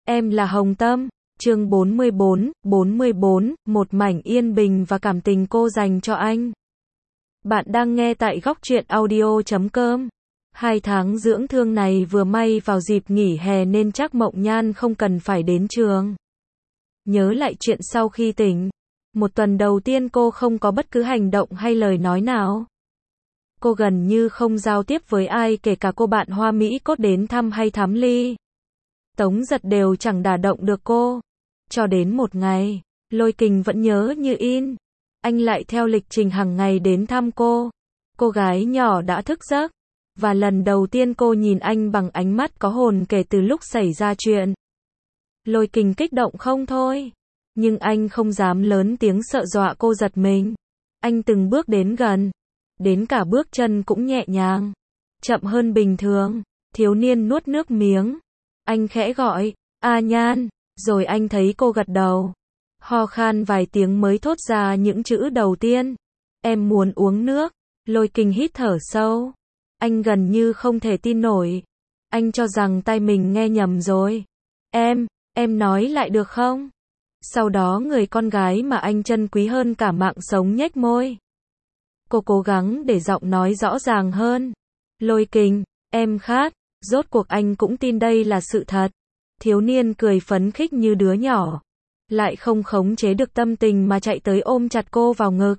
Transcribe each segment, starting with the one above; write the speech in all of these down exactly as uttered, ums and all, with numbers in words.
Em là Hồng Tâm, chương bốn mươi bốn, bốn mươi bốn, một mảnh yên bình và cảm tình cô dành cho anh. Bạn đang nghe tại góc truyện audio chấm com. Hai tháng dưỡng thương này vừa may vào dịp nghỉ hè nên chắc Mộng Nhan không cần phải đến trường. Nhớ lại chuyện sau khi tỉnh. Một tuần đầu tiên cô không có bất cứ hành động hay lời nói nào. Cô gần như không giao tiếp với ai, kể cả cô bạn Hoa Mỹ Cốt đến thăm hay thám ly. Tống Giật đều chẳng đả động được cô. Cho đến một ngày, Lôi Kình vẫn nhớ như in. Anh lại theo lịch trình hàng ngày đến thăm cô. Cô gái nhỏ đã thức giấc. Và lần đầu tiên cô nhìn anh bằng ánh mắt có hồn kể từ lúc xảy ra chuyện. Lôi Kình kích động không thôi. Nhưng anh không dám lớn tiếng sợ dọa cô giật mình. Anh từng bước đến gần. Đến cả bước chân cũng nhẹ nhàng. Chậm hơn bình thường. Thiếu niên nuốt nước miếng. Anh khẽ gọi, A Nhan, rồi anh thấy cô gật đầu. Ho khan vài tiếng mới thốt ra những chữ đầu tiên. Em muốn uống nước. Lôi Kình hít thở sâu. Anh gần như không thể tin nổi. Anh cho rằng tai mình nghe nhầm rồi. Em, em nói lại được không? Sau đó người con gái mà anh trân quý hơn cả mạng sống nhếch môi. Cô cố gắng để giọng nói rõ ràng hơn. Lôi Kình, em khát. Rốt cuộc anh cũng tin đây là sự thật. Thiếu niên cười phấn khích như đứa nhỏ. Lại không khống chế được tâm tình mà chạy tới ôm chặt cô vào ngực.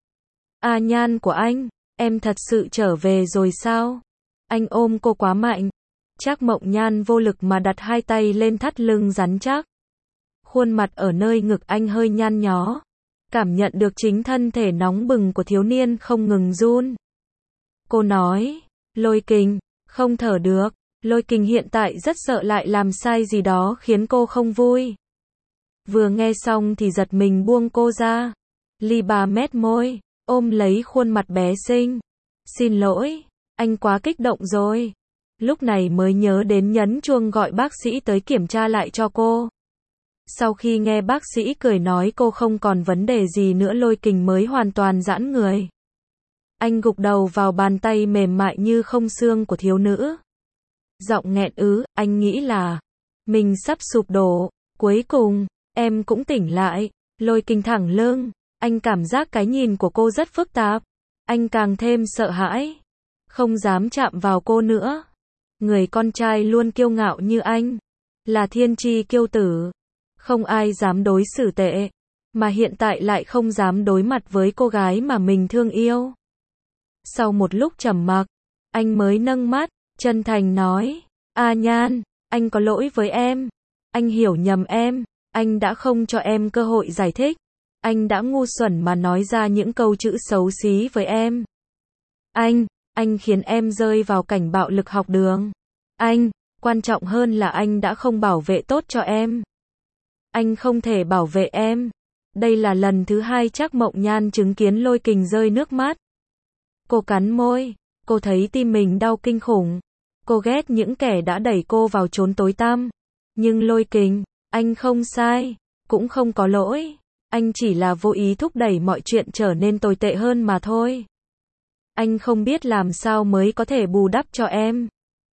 A Nhan của anh, em thật sự trở về rồi sao? Anh ôm cô quá mạnh. Chắc Mộng Nhan vô lực mà đặt hai tay lên thắt lưng rắn chắc. Khuôn mặt ở nơi ngực anh hơi nhăn nhó. Cảm nhận được chính thân thể nóng bừng của thiếu niên không ngừng run. Cô nói, Lôi Kình, không thở được. Lôi Kình hiện tại rất sợ lại làm sai gì đó khiến cô không vui. Vừa nghe xong thì giật mình buông cô ra. Ly bà mét môi, ôm lấy khuôn mặt bé xinh. Xin lỗi, anh quá kích động rồi. Lúc này mới nhớ đến nhấn chuông gọi bác sĩ tới kiểm tra lại cho cô. Sau khi nghe bác sĩ cười nói cô không còn vấn đề gì nữa, Lôi Kình mới hoàn toàn giãn người. Anh gục đầu vào bàn tay mềm mại như không xương của thiếu nữ. Giọng nghẹn ứ, anh nghĩ là mình sắp sụp đổ. Cuối cùng, em cũng tỉnh lại. Lôi Kình thẳng lưng. Anh cảm giác cái nhìn của cô rất phức tạp. Anh càng thêm sợ hãi. Không dám chạm vào cô nữa. Người con trai luôn kiêu ngạo như anh. Là thiên tri kiêu tử. Không ai dám đối xử tệ. Mà hiện tại lại không dám đối mặt với cô gái mà mình thương yêu. Sau một lúc trầm mặc, anh mới nâng mắt, chân thành nói, A Nhan, anh có lỗi với em. Anh hiểu nhầm em. Anh đã không cho em cơ hội giải thích. Anh đã ngu xuẩn mà nói ra những câu chữ xấu xí với em. Anh, anh khiến em rơi vào cảnh bạo lực học đường. Anh, quan trọng hơn là anh đã không bảo vệ tốt cho em. Anh không thể bảo vệ em. Đây là lần thứ hai chắc Mộng Nhan chứng kiến Lôi Kình rơi nước mắt. Cô cắn môi. Cô thấy tim mình đau kinh khủng. Cô ghét những kẻ đã đẩy cô vào chốn tối tăm. Nhưng Lôi Kình, anh không sai, cũng không có lỗi. Anh chỉ là vô ý thúc đẩy mọi chuyện trở nên tồi tệ hơn mà thôi. Anh không biết làm sao mới có thể bù đắp cho em.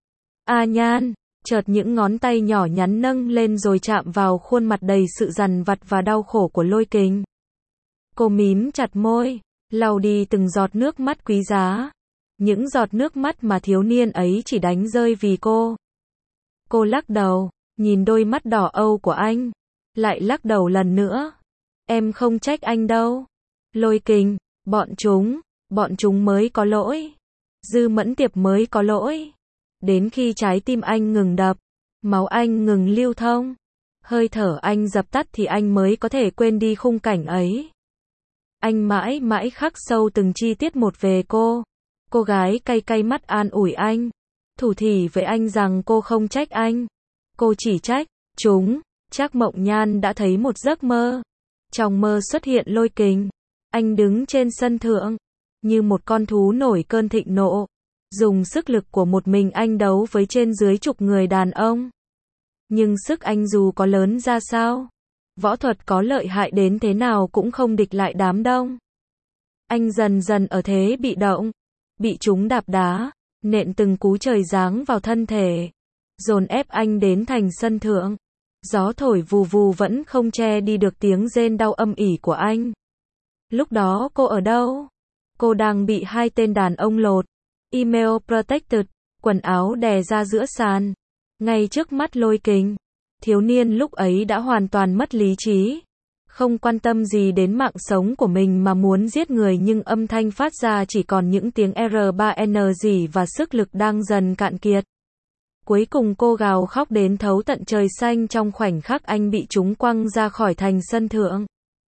A Nhan, chợt những ngón tay nhỏ nhắn nâng lên rồi chạm vào khuôn mặt đầy sự dằn vặt và đau khổ của Lôi Kình. Cô mím chặt môi, lau đi từng giọt nước mắt quý giá. Những giọt nước mắt mà thiếu niên ấy chỉ đánh rơi vì cô. Cô lắc đầu, nhìn đôi mắt đỏ âu của anh. Lại lắc đầu lần nữa. Em không trách anh đâu. Lôi Kình, bọn chúng, bọn chúng mới có lỗi. Dư Mẫn Tiệp mới có lỗi. Đến khi trái tim anh ngừng đập, máu anh ngừng lưu thông, hơi thở anh dập tắt thì anh mới có thể quên đi khung cảnh ấy. Anh mãi mãi khắc sâu từng chi tiết một về cô. Cô gái cay cay mắt an ủi anh, thủ thỉ với anh rằng cô không trách anh. Cô chỉ trách chúng. Chắc Mộng Nhan đã thấy một giấc mơ. Trong mơ xuất hiện Lôi Kình. Anh đứng trên sân thượng, như một con thú nổi cơn thịnh nộ. Dùng sức lực của một mình anh đấu với trên dưới chục người đàn ông. Nhưng sức anh dù có lớn ra sao, võ thuật có lợi hại đến thế nào cũng không địch lại đám đông. Anh dần dần ở thế bị động, bị chúng đạp đá, nện từng cú trời giáng vào thân thể, dồn ép anh đến thành sân thượng. Gió thổi vù vù vẫn không che đi được tiếng rên đau âm ỉ của anh. Lúc đó cô ở đâu? Cô đang bị hai tên đàn ông lột. Email protected. Quần áo đè ra giữa sàn. Ngay trước mắt Lôi Kình. Thiếu niên lúc ấy đã hoàn toàn mất lý trí. Không quan tâm gì đến mạng sống của mình mà muốn giết người, nhưng âm thanh phát ra chỉ còn những tiếng R ba N gì và sức lực đang dần cạn kiệt. Cuối cùng cô gào khóc đến thấu tận trời xanh trong khoảnh khắc anh bị chúng quăng ra khỏi thành sân thượng.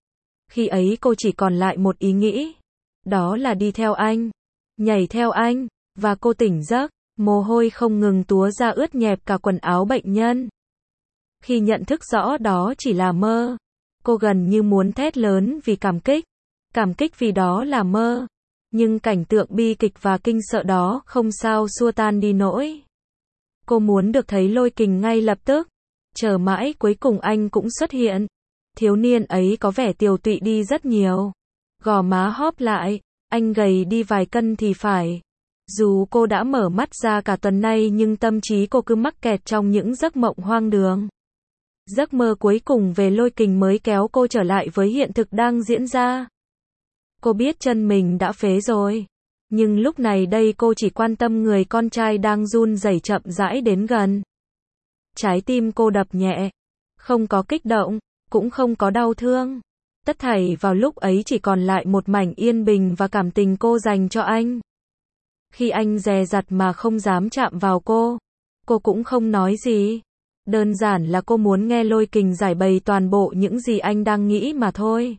Khi ấy cô chỉ còn lại một ý nghĩ. Đó là đi theo anh. Nhảy theo anh. Và cô tỉnh giấc. Mồ hôi không ngừng túa ra ướt nhẹp cả quần áo bệnh nhân. Khi nhận thức rõ đó chỉ là mơ, cô gần như muốn thét lớn vì cảm kích. Cảm kích vì đó là mơ. Nhưng cảnh tượng bi kịch và kinh sợ đó không sao xua tan đi nỗi. Cô muốn được thấy Lôi Kình ngay lập tức. Chờ mãi cuối cùng anh cũng xuất hiện. Thiếu niên ấy có vẻ tiều tụy đi rất nhiều. Gò má hóp lại, anh gầy đi vài cân thì phải. Dù cô đã mở mắt ra cả tuần nay nhưng tâm trí cô cứ mắc kẹt trong những giấc mộng hoang đường. Giấc mơ cuối cùng về Lôi Kình mới kéo cô trở lại với hiện thực đang diễn ra. Cô biết chân mình đã phế rồi. Nhưng lúc này đây cô chỉ quan tâm người con trai đang run rẩy chậm rãi đến gần. Trái tim cô đập nhẹ. Không có kích động, cũng không có đau thương. Tất thảy vào lúc ấy chỉ còn lại một mảnh yên bình và cảm tình cô dành cho anh. Khi anh dè dặt mà không dám chạm vào cô, cô cũng không nói gì. Đơn giản là cô muốn nghe Lôi Kình giải bày toàn bộ những gì anh đang nghĩ mà thôi.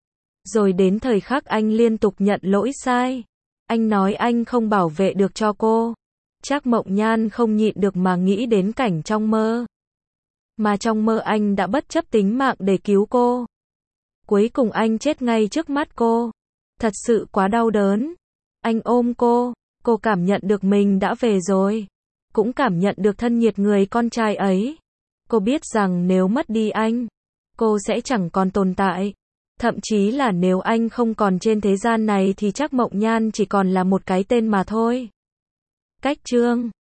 Rồi đến thời khắc anh liên tục nhận lỗi sai. Anh nói anh không bảo vệ được cho cô. Trác Mộng Nhan không nhịn được mà nghĩ đến cảnh trong mơ. Mà trong mơ anh đã bất chấp tính mạng để cứu cô. Cuối cùng anh chết ngay trước mắt cô. Thật sự quá đau đớn. Anh ôm cô. Cô cảm nhận được mình đã về rồi. Cũng cảm nhận được thân nhiệt người con trai ấy. Cô biết rằng nếu mất đi anh, cô sẽ chẳng còn tồn tại. Thậm chí là nếu anh không còn trên thế gian này thì Trác Mộng Nhan chỉ còn là một cái tên mà thôi. Cách chương